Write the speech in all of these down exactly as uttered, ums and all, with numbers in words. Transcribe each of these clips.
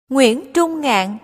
Nguyễn Trung Ngạn.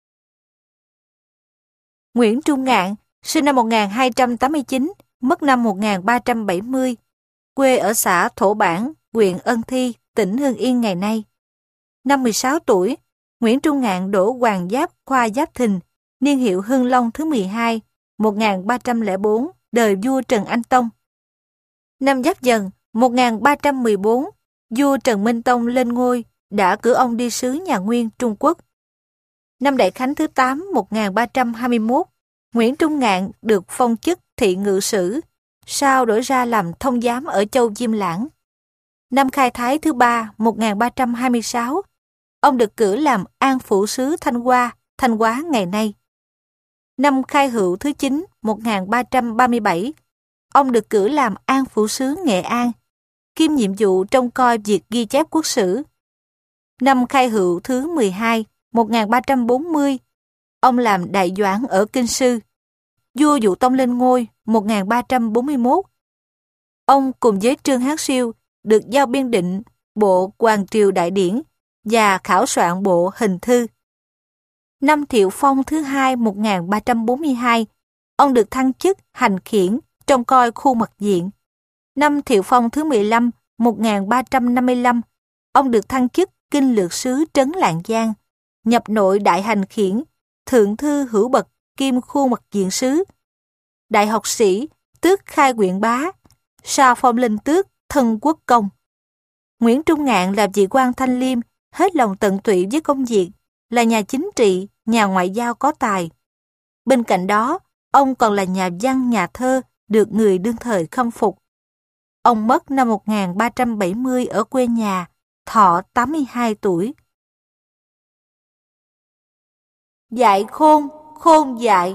Nguyễn Trung Ngạn, sinh năm một nghìn hai trăm tám mươi chín, mất năm một nghìn ba trăm bảy mươi, quê ở xã Thổ Bản, huyện Ân Thi, tỉnh Hưng Yên ngày nay. Năm mười sáu tuổi, Nguyễn Trung Ngạn đỗ hoàng giáp khoa Giáp Thìn, niên hiệu Hưng Long thứ mười hai, một nghìn ba trăm lẻ bốn, đời vua Trần Anh Tông. Năm Giáp Dần, một nghìn ba trăm mười bốn, vua Trần Minh Tông lên ngôi, đã cử ông đi sứ nhà Nguyên Trung Quốc. Năm Đại Khánh thứ tám, một nghìn ba trăm hai mươi mốt, Nguyễn Trung Ngạn được phong chức thị ngự sử, sau đổi ra làm thông giám ở châu Diêm Lãng. Năm Khai Thái thứ ba, một nghìn ba trăm hai mươi sáu, ông được cử làm an phủ sứ Thanh Hoa, Thanh Hóa ngày nay. Năm Khai Hữu thứ chín, một nghìn ba trăm ba mươi bảy, ông được cử làm an phủ sứ Nghệ An, kiêm nhiệm vụ trông coi việc ghi chép quốc sử. Năm Khai Hữu thứ mười hai, một nghìn ba trăm bốn mươi, ông làm đại doãn ở Kinh Sư. Vua Vũ Tông lên ngôi một nghìn ba trăm bốn mươi mốt. Ông cùng với Trương Hán Siêu được giao biên định bộ Hoàng Triều Đại Điển và khảo soạn bộ Hình Thư. Năm Thiệu Phong thứ hai, một nghìn ba trăm bốn mươi hai, ông được thăng chức hành khiển trông coi khu mật viện. Năm Thiệu Phong thứ mười lăm, một nghìn ba trăm năm mươi lăm, ông được thăng chức kinh lược sứ Trấn Lạng Giang, nhập nội đại hành khiển, thượng thư hữu bậc kim khu mật viện sứ, đại học sĩ, tước khai quyện bá, sa phong lên tước thân quốc công. Nguyễn Trung Ngạn là vị quan thanh liêm, hết lòng tận tụy với công việc, là nhà chính trị, nhà ngoại giao có tài. Bên cạnh đó, ông còn là nhà văn, nhà thơ, được người đương thời khâm phục. Ông mất năm một nghìn ba trăm bảy mươi ở quê nhà, thọ tám mươi hai tuổi. Dạy khôn, khôn dạy.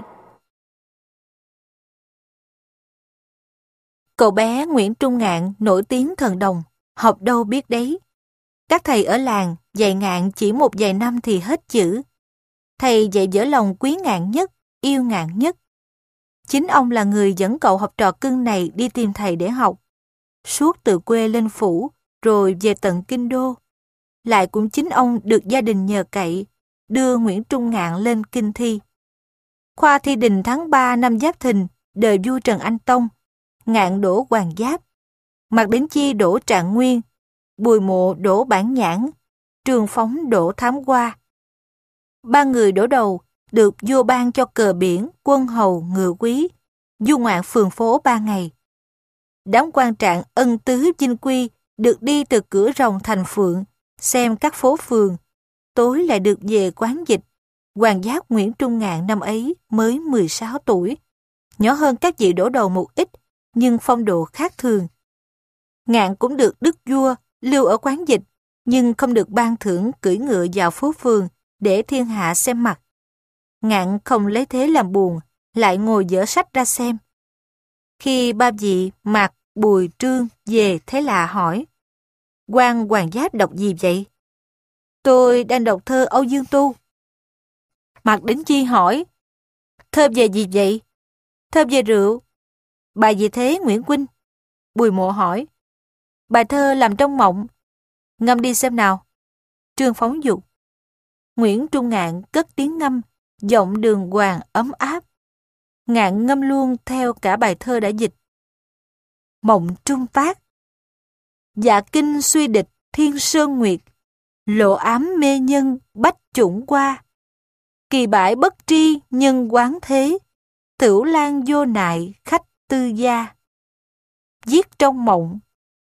Cậu bé Nguyễn Trung Ngạn nổi tiếng thần đồng, học đâu biết đấy. Các thầy ở làng dạy Ngạn chỉ một vài năm thì hết chữ. Thầy dạy dở lòng quý Ngạn nhất, yêu Ngạn nhất. Chính ông là người dẫn cậu học trò cưng này đi tìm thầy để học. Suốt từ quê lên phủ, rồi về tận kinh đô. Lại cũng chính ông được gia đình nhờ cậy, đưa Nguyễn Trung Ngạn lên kinh thi. Khoa thi đình tháng ba năm Giáp Thìn, đời vua Trần Anh Tông, Ngạn đỗ hoàng giáp, Mạc Đỉnh Chi đỗ trạng nguyên, Bùi Mộ đỗ bản nhãn, Trường Phóng đỗ thám hoa. Ba người đỗ đầu được vua ban cho cờ biển, quân hầu, ngựa quý, du ngoạn phường phố ba ngày. Đám quan trạng ân tứ dinh quy được đi từ cửa rồng thành Phượng, xem các phố phường, tối lại được về quán dịch. Hoàng giáp Nguyễn Trung Ngạn năm ấy mới mười sáu tuổi, nhỏ hơn các vị đỗ đầu một ít, nhưng phong độ khác thường. Ngạn cũng được đức vua lưu ở quán dịch, nhưng không được ban thưởng cưỡi ngựa vào phố phường để thiên hạ xem mặt. Ngạn không lấy thế làm buồn, lại ngồi dở sách ra xem. Khi ba vị Mạc, Bùi, Trương về thế lạ hỏi: "Quan Hoàng giáp đọc gì vậy?" "Tôi đang đọc thơ Âu Dương Tu." Mạc Đỉnh Chi hỏi: "Thơ về gì vậy?" "Thơ về rượu." "Bài gì thế Nguyễn huynh?" Bùi Mộ hỏi: "Bài thơ làm trong mộng." "Ngâm đi xem nào." Trương Phóng dục. Nguyễn Trung Ngạn cất tiếng ngâm, giọng đường hoàng ấm áp. Ngạn ngâm luôn theo cả bài thơ đã dịch. Mộng trung tác. Dạ kinh suy địch thiên sơn nguyệt, lộ ám mê nhân bách chủng qua. Kỳ bãi bất tri nhân quán thế, tửu lan vô nại khách tư gia. Viết trong mộng.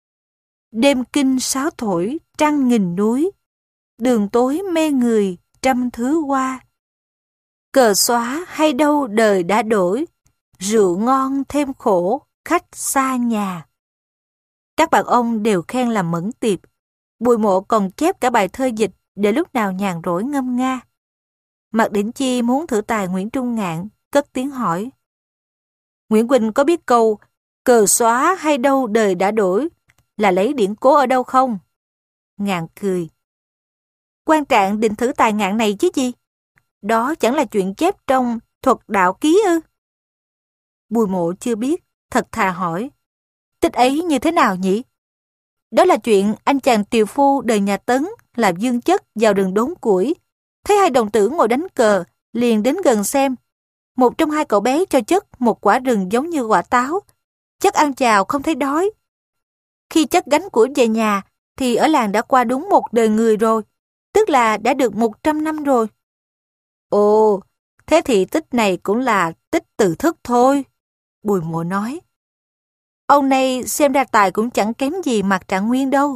Đêm kinh sáo thổi trăng nghìn núi, đường tối mê người trăm thứ hoa. Cờ xóa hay đâu đời đã đổi, rượu ngon thêm khổ khách xa nhà. Các bạn ông đều khen làm mẫn tiệp. Bùi Mộ còn chép cả bài thơ dịch để lúc nào nhàn rỗi ngâm nga. Mạc Đỉnh Chi muốn thử tài Nguyễn Trung Ngạn, cất tiếng hỏi: "Nguyễn huynh có biết câu cờ xóa hay đâu đời đã đổi là lấy điển cố ở đâu không?" Ngạn cười: "Quan trạng định thử tài Ngạn này chứ gì? Đó chẳng là chuyện chép trong Thuật Đạo Ký ư?" Bùi Mộ chưa biết, thật thà hỏi: "Tích ấy như thế nào nhỉ?" "Đó là chuyện anh chàng tiều phu đời nhà Tấn là dương chất vào rừng đốn củi, Thấy hai đồng tử ngồi đánh cờ, liền đến gần xem. Một trong hai cậu bé cho chất một quả rừng giống như quả táo. Chất ăn chào không thấy đói. Khi chất gánh của về nhà, thì ở làng đã qua đúng một đời người rồi, tức là đã được một trăm năm rồi. Ồ, thế thì tích này cũng là tích từ thức thôi, Bùi Mộ nói. Ông này xem ra tài cũng chẳng kém gì Mạc Trạng Nguyên đâu.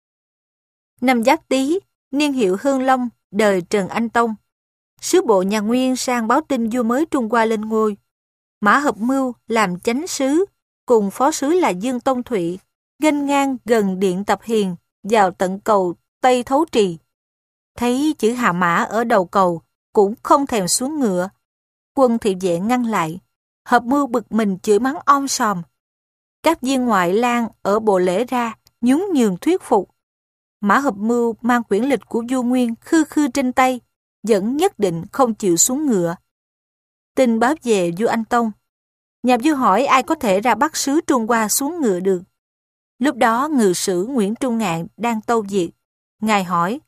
Năm Giáp Tý, niên hiệu Hương Long, đời Trần Anh Tông. Sứ bộ nhà Nguyên sang báo tin vua mới Trung Hoa lên ngôi. Mã Hợp Mưu làm chánh sứ, cùng phó sứ là Dương Tông Thụy, nghênh ngang gần điện Tập Hiền, vào tận cầu Tây Thấu Trì. Thấy chữ Hạ Mã ở đầu cầu, cũng không thèm xuống ngựa. Quân thị vệ ngăn lại. Hợp Mưu bực mình chửi mắng om sòm. Các viên ngoại lang ở bộ lễ ra, nhún nhường thuyết phục. Mã Hợp Mưu mang quyển lịch của vua Nguyên khư khư trên tay, vẫn nhất định không chịu xuống ngựa. Tin báo về vua Anh Tông. Nhà vua hỏi ai có thể ra bắt sứ Trung Hoa xuống ngựa được. Lúc đó ngự sử Nguyễn Trung Ngạn đang tâu việc. Ngài hỏi,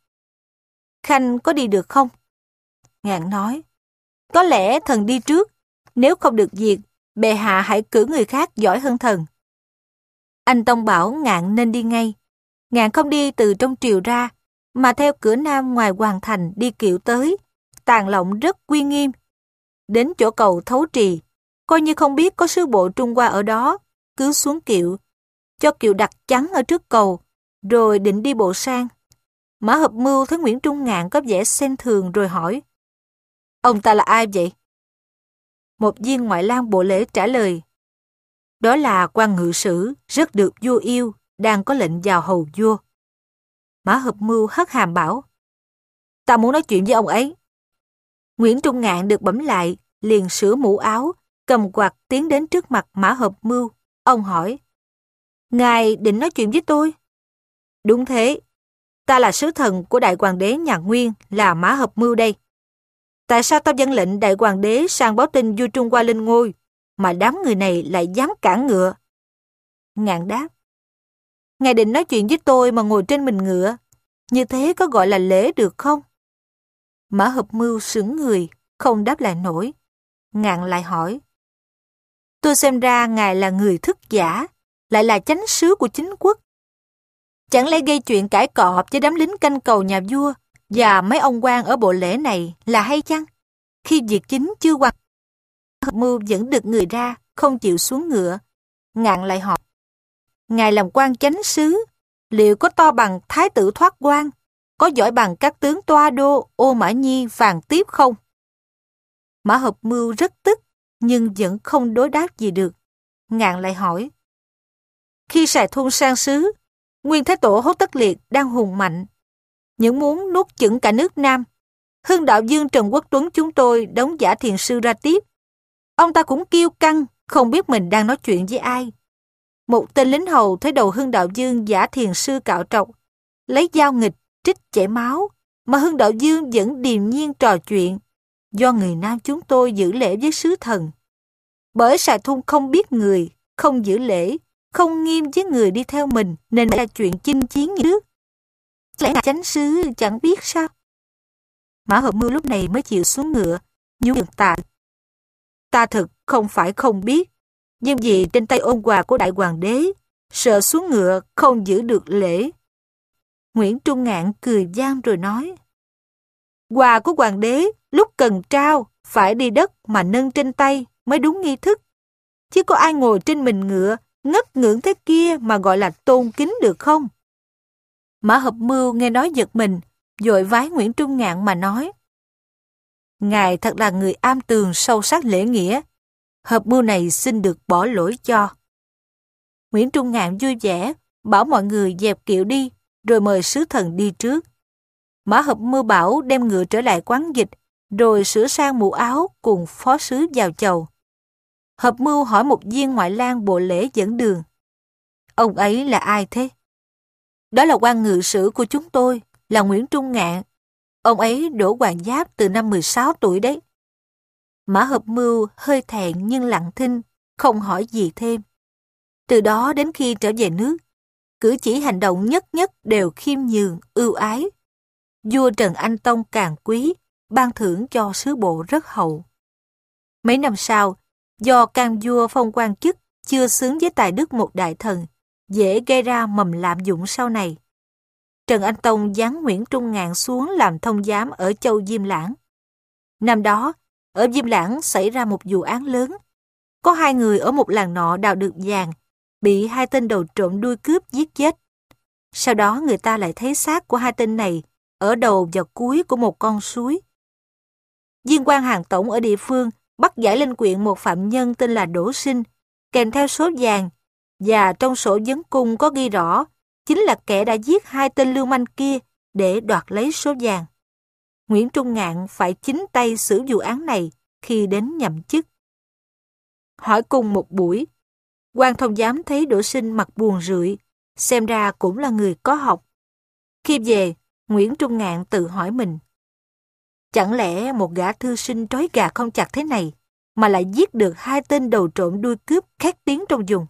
Khanh có đi được không? Ngạn nói, có lẽ thần đi trước, nếu không được việc, bệ hạ hãy cử người khác giỏi hơn thần. Anh Tông bảo Ngạn nên đi ngay. Ngạn không đi từ trong triều ra, mà theo cửa nam ngoài hoàng thành đi kiệu tới, tàng lộng rất uy nghiêm. Đến chỗ cầu Thấu Trì, coi như không biết có sứ bộ Trung Hoa ở đó, cứ xuống kiệu, cho kiệu đặt chắn ở trước cầu, rồi định đi bộ sang. Mã Hợp Mưu thấy Nguyễn Trung Ngạn có vẻ xem thường rồi hỏi, ông ta là ai vậy? Một viên ngoại lang bộ lễ trả lời, đó là quan ngự sử, rất được vua yêu, đang có lệnh vào hầu vua. Mã Hợp Mưu hất hàm bảo, ta muốn nói chuyện với ông ấy. Nguyễn Trung Ngạn được bẩm lại, liền sửa mũ áo, cầm quạt tiến đến trước mặt Mã Hợp Mưu. Ông hỏi, ngài định nói chuyện với tôi? Đúng thế, ta là sứ thần của đại hoàng đế nhà Nguyên, là Mã Hợp Mưu đây. Tại sao tao dâng lệnh đại hoàng đế sang báo tin vua Trung Hoa lên ngôi, mà đám người này lại dám cản ngựa? Ngạn đáp, ngài định nói chuyện với tôi mà ngồi trên mình ngựa, như thế có gọi là lễ được không? Mã Hợp Mưu sững người, không đáp lại nổi. Ngạn lại hỏi, tôi xem ra ngài là người thức giả, lại là chánh sứ của chính quốc. Chẳng lẽ gây chuyện cãi cọ với đám lính canh cầu nhà vua và mấy ông quan ở bộ lễ này là hay chăng? Khi việc chính chưa hoàn, Hợp Mưu vẫn được người ra, không chịu xuống ngựa. Ngạn lại hỏi, ngài làm quan chánh sứ, liệu có to bằng thái tử Thoát Quan, có giỏi bằng các tướng Toa Đô, Ô Mã Nhi, Phàn Tiếp không? Mã Hợp Mưu rất tức, nhưng vẫn không đối đáp gì được. Ngạn lại hỏi, khi Sài Thôn sang sứ, Nguyên Thái Tổ Hốt Tất Liệt đang hùng mạnh, những muốn nuốt chửng cả nước Nam. Hưng đạo dương Trần Quốc Tuấn chúng tôi đóng giả thiền sư ra tiếp. Ông ta cũng kiêu căng, không biết mình đang nói chuyện với ai. Một tên lính hầu thấy đầu Hưng đạo dương giả thiền sư cạo trọc, lấy dao nghịch, trích chảy máu, mà Hưng đạo dương vẫn điềm nhiên trò chuyện, do người Nam chúng tôi giữ lễ với sứ thần. Bởi Sài Thun không biết người, không giữ lễ, không nghiêm với người đi theo mình, nên ra chuyện chinh chiến như trước. Lẽ là chánh sứ chẳng biết sao? Mã Hợp Mưu lúc này mới chịu xuống ngựa, nhún nhường tạ. Ta thực không phải không biết, nhưng vì trên tay ôn quà của đại hoàng đế, sợ xuống ngựa không giữ được lễ. Nguyễn Trung Ngạn cười gian rồi nói, quà của hoàng đế lúc cần trao phải đi đất mà nâng trên tay mới đúng nghi thức. Chứ có ai ngồi trên mình ngựa ngất ngưỡng thế kia mà gọi là tôn kính được không? Mã Hợp Mưu nghe nói giật mình, vội vái Nguyễn Trung Ngạn mà nói, ngài thật là người am tường sâu sắc lễ nghĩa, Hợp Mưu này xin được bỏ lỗi cho. Nguyễn Trung Ngạn vui vẻ, bảo mọi người dẹp kiệu đi, rồi mời sứ thần đi trước. Mã Hợp Mưu bảo đem ngựa trở lại quán dịch, rồi sửa sang mũ áo cùng phó sứ vào chầu. Hợp Mưu hỏi một viên ngoại lang bộ lễ dẫn đường, ông ấy là ai thế? Đó là quan ngự sử của chúng tôi, là Nguyễn Trung Ngạn. Ông ấy đỗ hoàng giáp từ năm mười sáu tuổi đấy. Mã Hợp Mưu hơi thẹn nhưng lặng thinh, không hỏi gì thêm. Từ đó đến khi trở về nước, cử chỉ hành động nhất nhất đều khiêm nhường, ưu ái. Vua Trần Anh Tông càng quý, ban thưởng cho sứ bộ rất hậu. Mấy năm sau, do can vua phong quan chức chưa xứng với tài đức một đại thần, dễ gây ra mầm lạm dụng sau này. Trần Anh Tông giáng Nguyễn Trung Ngạn xuống làm thông giám ở châu Diêm Lãng. Năm đó, ở Diêm Lãng xảy ra một vụ án lớn. Có hai người ở một làng nọ đào được vàng, bị hai tên đầu trộm đuôi cướp giết chết. Sau đó người ta lại thấy xác của hai tên này ở đầu và cuối của một con suối. Viên quan Hàn Tổng ở địa phương bắt giải lên quyện một phạm nhân tên là Đỗ Sinh, kèm theo số vàng, và trong sổ vấn cung có ghi rõ chính là kẻ đã giết hai tên lưu manh kia để đoạt lấy số vàng. Nguyễn Trung Ngạn phải chính tay xử vụ án này khi đến nhậm chức. Hỏi cung một buổi, quan thông giám thấy Đỗ Sinh mặt buồn rười, xem ra cũng là người có học. Khi về, Nguyễn Trung Ngạn tự hỏi mình, chẳng lẽ một gã thư sinh trói gà không chặt thế này mà lại giết được hai tên đầu trộm đuôi cướp khét tiếng trong vùng?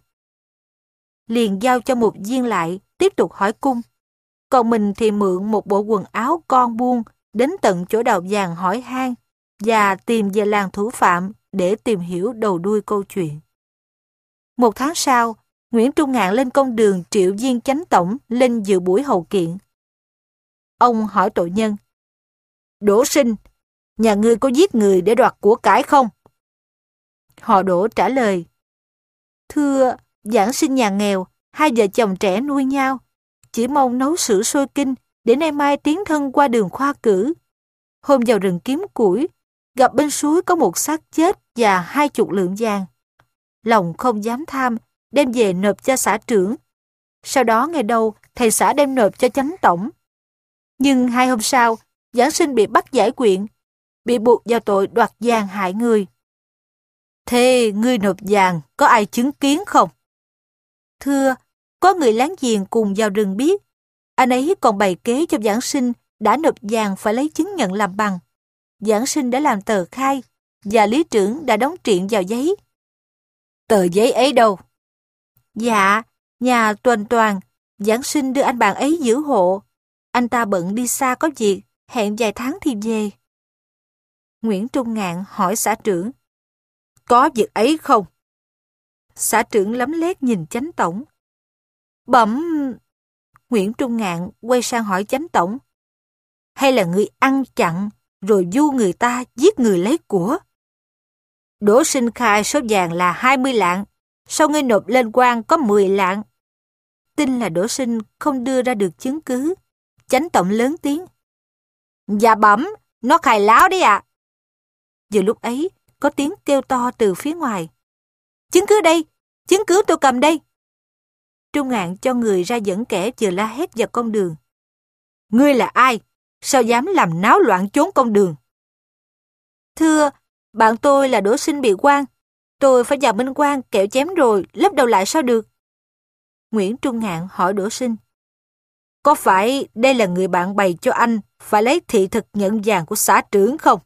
Liền giao cho một viên lại tiếp tục hỏi cung, còn mình thì mượn một bộ quần áo con buôn đến tận chỗ đào vàng hỏi han và tìm về làng thủ phạm để tìm hiểu đầu đuôi câu chuyện. Một tháng sau, Nguyễn Trung Ngạn lên công đường triệu viên chánh tổng lên dự buổi hầu kiện. Ông hỏi tội nhân, Đỗ Sinh, nhà ngươi có giết người để đoạt của cải không? Họ Đỗ trả lời, thưa, giảng sinh nhà nghèo, hai vợ chồng trẻ nuôi nhau, chỉ mong nấu sữa sôi kinh để nay mai tiến thân qua đường khoa cử. Hôm vào rừng kiếm củi, gặp bên suối có một xác chết và hai chục lượng vàng. Lòng không dám tham, đem về nộp cho xã trưởng. Sau đó ngày đầu, thầy xã đem nộp cho chánh tổng. Nhưng hai hôm sau, giảng sinh bị bắt giải quyện, bị buộc vào tội đoạt vàng hại người. Thế ngươi nộp vàng có ai chứng kiến không? Thưa, có người láng giềng cùng vào rừng biết. Anh ấy còn bày kế cho giảng sinh đã nộp vàng phải lấy chứng nhận làm bằng. Giảng sinh đã làm tờ khai và lý trưởng đã đóng triện vào giấy. Tờ giấy ấy đâu? Dạ, nhà Tuần Toàn, giảng sinh đưa anh bạn ấy giữ hộ. Anh ta bận đi xa có việc, hẹn vài tháng thì về. Nguyễn Trung Ngạn hỏi xã trưởng, có việc ấy không? Xã trưởng lấm lét nhìn chánh tổng. Bẩm... Nguyễn Trung Ngạn quay sang hỏi chánh tổng, hay là người ăn chặn rồi du người ta giết người lấy của? Đỗ Sinh khai số vàng là hai mươi lạng, sau ngươi nộp lên quan có mười lạng. Tin là Đỗ Sinh không đưa ra được chứng cứ. Chánh tổng lớn tiếng, dạ bẩm, nó khai láo đấy ạ. À. Vừa lúc ấy, có tiếng kêu to từ phía ngoài. Chứng cứ đây, chứng cứ tôi cầm đây. Trung Ngạn cho người ra dẫn kẻ vừa la hét vào con đường. Ngươi là ai? Sao dám làm náo loạn trốn công đường? Thưa, bạn tôi là Đỗ Sinh bị quan. Tôi phải vào bên quan kẹo chém rồi, lấp đầu lại sao được? Nguyễn Trung Ngạn hỏi Đỗ Sinh. Có phải đây là người bạn bày cho anh phải lấy thị thực nhận vàng của xã trưởng không?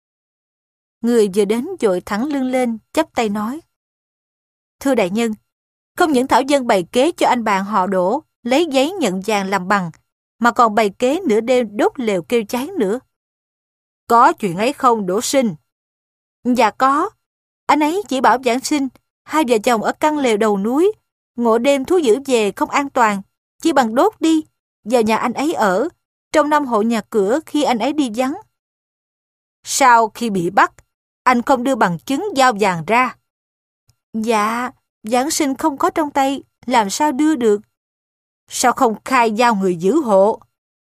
Người vừa đến vội thẳng lưng lên, chắp tay nói. Thưa đại nhân, không những thảo dân bày kế cho anh bạn họ Đỗ lấy giấy nhận vàng làm bằng, mà còn bày kế nửa đêm đốt lều kêu cháy nữa. Có chuyện ấy không Đỗ Sinh? Dạ có. Anh ấy chỉ bảo giảng sinh, hai vợ chồng ở căn lều đầu núi, ngộ đêm thú dữ về không an toàn, chỉ bằng đốt đi, vào nhà anh ấy ở, trong năm hộ nhà cửa khi anh ấy đi vắng. Sau khi bị bắt, anh không đưa bằng chứng giao vàng ra? Dạ, giảng sinh không có trong tay, làm sao đưa được? Sao không khai giao người giữ hộ?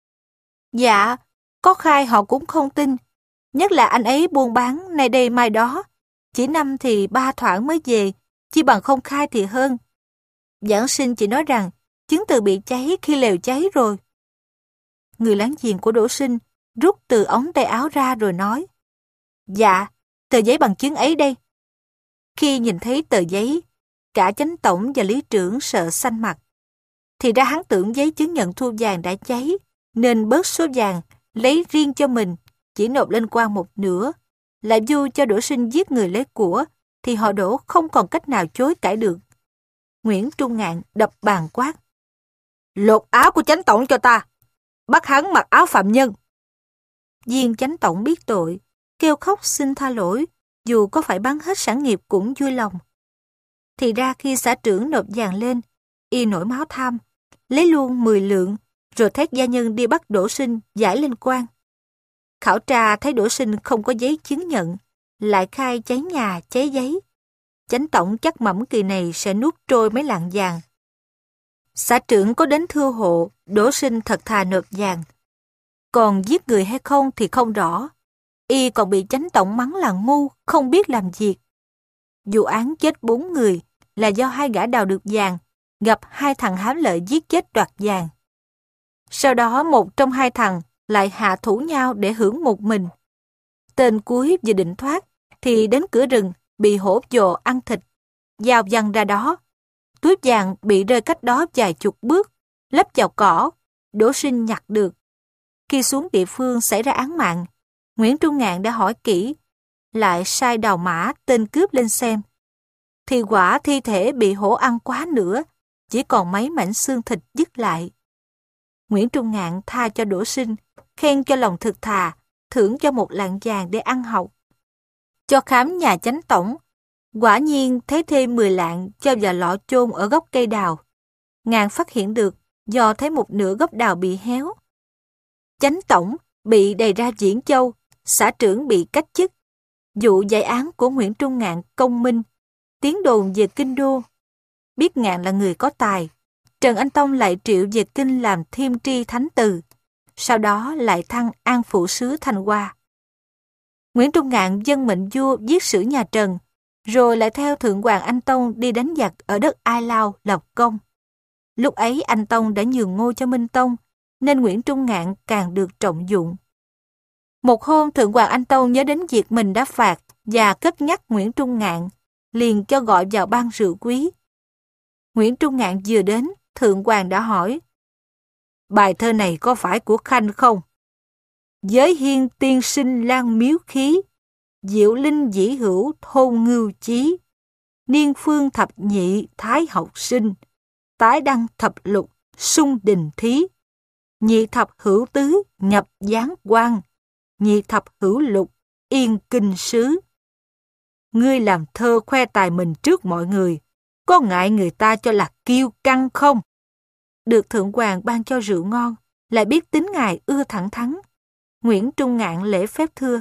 Dạ, có khai họ cũng không tin, nhất là anh ấy buôn bán nay đây mai đó, chỉ năm thì ba thoảng mới về, chỉ bằng không khai thì hơn. Giảng sinh chỉ nói rằng chứng từ bị cháy khi lều cháy rồi. Người láng giềng của Đỗ Sinh rút từ ống tay áo ra rồi nói, dạ, tờ giấy bằng chứng ấy đây. Khi nhìn thấy tờ giấy, cả chánh tổng và lý trưởng sợ xanh mặt. Thì ra hắn tưởng giấy chứng nhận thu vàng đã cháy, nên bớt số vàng, lấy riêng cho mình, chỉ nộp lên quan một nửa. Lại du cho Đỗ Sinh giết người lấy của, thì họ Đỗ không còn cách nào chối cãi được. Nguyễn Trung Ngạn đập bàn quát. Lột áo của chánh tổng cho ta, bắt hắn mặc áo phạm nhân. Viên chánh tổng biết tội, kêu khóc xin tha lỗi, dù có phải bán hết sản nghiệp cũng vui lòng. Thì ra khi xã trưởng nộp vàng lên, y nổi máu tham, lấy luôn mười lượng, rồi thét gia nhân đi bắt Đỗ Sinh giải lên quan. Khảo tra thấy Đỗ Sinh không có giấy chứng nhận, lại khai cháy nhà, cháy giấy. Chánh tổng chắc mẩm kỳ này sẽ nuốt trôi mấy lạng vàng. Xã trưởng có đến thưa hộ, Đỗ Sinh thật thà nộp vàng. Còn giết người hay không thì không rõ. Y còn bị chánh tổng mắng là ngu, không biết làm việc. Vụ án chết bốn người là do hai gã đào được vàng, gặp hai thằng hám lợi giết chết đoạt vàng. Sau đó một trong hai thằng lại hạ thủ nhau để hưởng một mình. Tên cuối vừa định thoát, thì đến cửa rừng bị hổ vồ ăn thịt, dao văng ra đó. Túi vàng bị rơi cách đó vài chục bước, lấp vào cỏ, Đỗ Sinh nhặt được. Khi xuống địa phương xảy ra án mạng, Nguyễn Trung Ngạn đã hỏi kỹ, lại sai đào mã tên cướp lên xem. Thì quả thi thể bị hổ ăn quá nữa, chỉ còn mấy mảnh xương thịt dứt lại. Nguyễn Trung Ngạn tha cho Đỗ Sinh, khen cho lòng thực thà, thưởng cho một lạng vàng để ăn học. Cho khám nhà chánh tổng, quả nhiên thấy thêm mười lạng cho vào lọ chôn ở gốc cây đào. Ngạn phát hiện được do thấy một nửa gốc đào bị héo. Chánh tổng bị đày ra Diễn Châu, xã trưởng bị cách chức. Vụ giải án của Nguyễn Trung Ngạn công minh, tiếng đồn về kinh đô. Biết Ngạn là người có tài, Trần Anh Tông lại triệu về kinh làm Thiêm Tri Thánh Từ, sau đó lại thăng an phụ sứ Thanh Hoa. Nguyễn Trung Ngạn dâng mệnh vua viết sử nhà Trần, rồi lại theo Thượng Hoàng Anh Tông đi đánh giặc ở đất Ai Lao lập công. Lúc ấy Anh Tông đã nhường ngôi cho Minh Tông, nên Nguyễn Trung Ngạn càng được trọng dụng. Một hôm Thượng Hoàng Anh Tông nhớ đến việc mình đã phạt và cất nhắc Nguyễn Trung Ngạn, liền cho gọi vào ban rượu quý. Nguyễn Trung Ngạn vừa đến, Thượng Hoàng đã hỏi: bài thơ này có phải của Khanh không? Giới hiên tiên sinh lan miếu khí, diệu linh dĩ hữu thôn ngưu chí. Niên phương thập nhị thái học sinh, tái đăng thập lục sung đình thí. Nhị thập hữu tứ nhập giáng quan, nhị thập hữu lục yên kinh sứ. Ngươi làm thơ khoe tài mình trước mọi người, có ngại người ta cho là kiêu căng không? Được Thượng Hoàng ban cho rượu ngon, lại biết tính ngài ưa thẳng thắn. Nguyễn Trung Ngạn lễ phép thưa: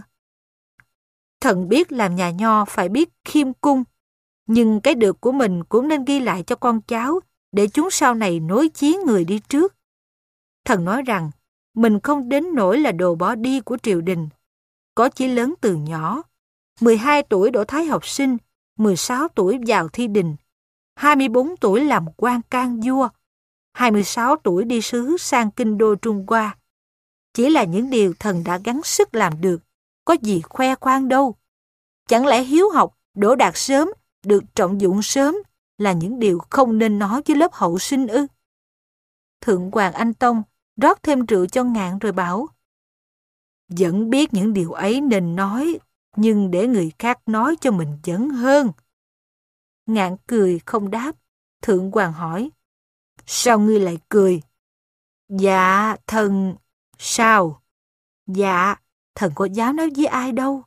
thần biết làm nhà nho phải biết khiêm cung, nhưng cái được của mình cũng nên ghi lại cho con cháu, để chúng sau này nối chí người đi trước. Thần nói rằng mình không đến nỗi là đồ bỏ đi của triều đình, có chí lớn từ nhỏ. mười hai tuổi đỗ thái học sinh, mười sáu tuổi vào thi đình, hai mươi bốn tuổi làm quan can vua, hai mươi sáu tuổi đi sứ sang kinh đô Trung Hoa. Chỉ là những điều thần đã gắng sức làm được, có gì khoe khoang đâu. Chẳng lẽ hiếu học, đỗ đạt sớm, được trọng dụng sớm là những điều không nên nói với lớp hậu sinh ư? Thượng Hoàng Anh Tông rót thêm rượu cho Ngạn rồi bảo: vẫn biết những điều ấy nên nói, nhưng để người khác nói cho mình vẫn hơn. Ngạn cười không đáp. Thượng Hoàng hỏi: sao ngươi lại cười? Dạ, thần... Sao? Dạ, thần có dám nói với ai đâu.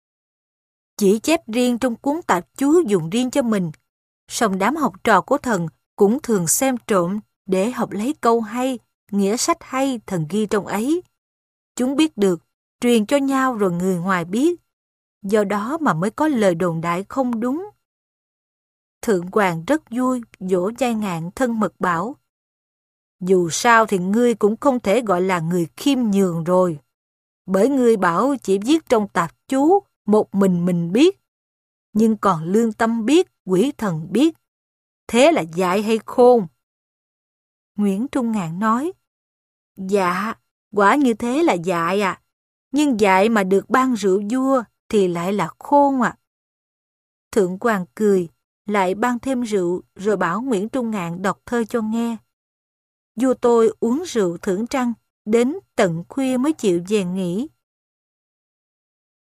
Chỉ chép riêng trong cuốn tạp chú dùng riêng cho mình. Song đám học trò của thần cũng thường xem trộm để học lấy câu hay, nghĩa sách hay thần ghi trong ấy. Chúng biết được, truyền cho nhau rồi người ngoài biết. Do đó mà mới có lời đồn đại không đúng. Thượng Hoàng rất vui, vỗ vai Ngạn thân mật bảo: dù sao thì ngươi cũng không thể gọi là người khiêm nhường rồi. Bởi ngươi bảo chỉ viết trong tạp chú, một mình mình biết. Nhưng còn lương tâm biết, quỷ thần biết. Thế là dại hay khôn? Nguyễn Trung Ngạn nói: dạ, quả như thế là dại à. Nhưng dại mà được ban rượu vua thì lại là khôn à. Thượng Hoàng cười, lại ban thêm rượu rồi bảo Nguyễn Trung Ngạn đọc thơ cho nghe. Vua tôi uống rượu thưởng trăng, đến tận khuya mới chịu về nghỉ.